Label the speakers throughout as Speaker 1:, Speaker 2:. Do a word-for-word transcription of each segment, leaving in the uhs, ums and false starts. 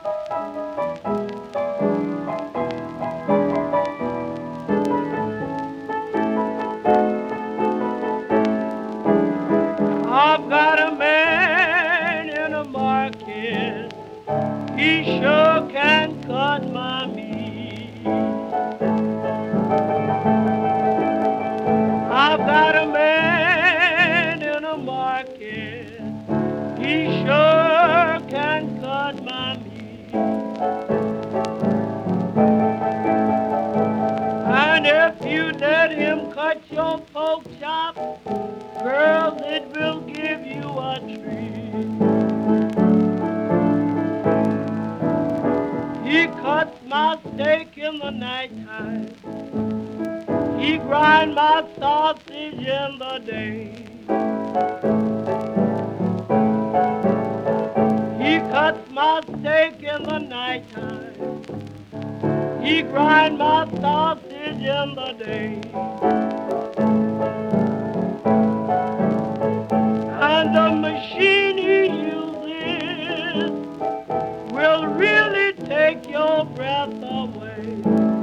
Speaker 1: I've got a man in a market. He sure can cut my meat. I've got a man in a market. He sure can cut my meat. And if you let him cut your pork chop, girl, it will give you a treat. He cuts my steak in the nighttime. He grinds my sausage in the day. He cuts my steak in the nighttime. He grinds my sausage in the day. And the machine he uses will really take your breath away.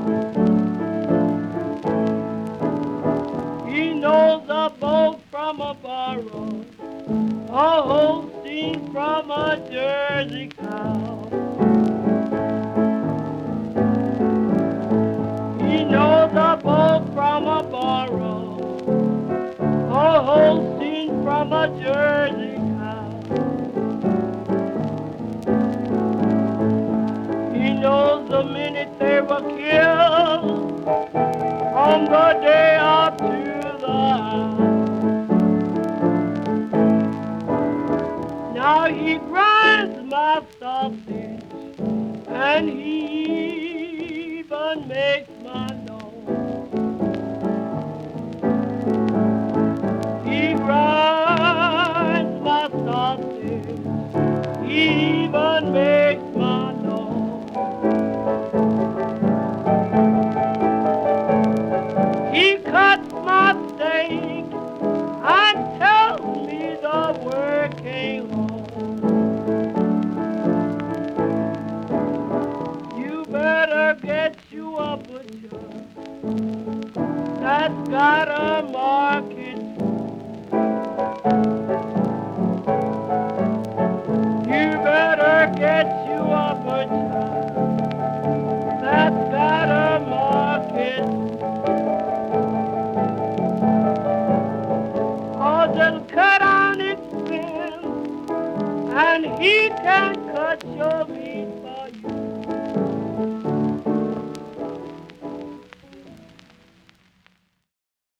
Speaker 1: He knows a boat from a barrel, a Holstein from a Jersey cow. He knows a boat from a barrel, a Holstein from a Jersey cow. He knows the minute they were killed from the day up to the house. Now he grinds my sausage and he even makes my nose. He grinds my sausage, he even makes my nose. He cuts my steak and tells me the work ain't home. You better get you a butcher that's got a market. You better get you a butcher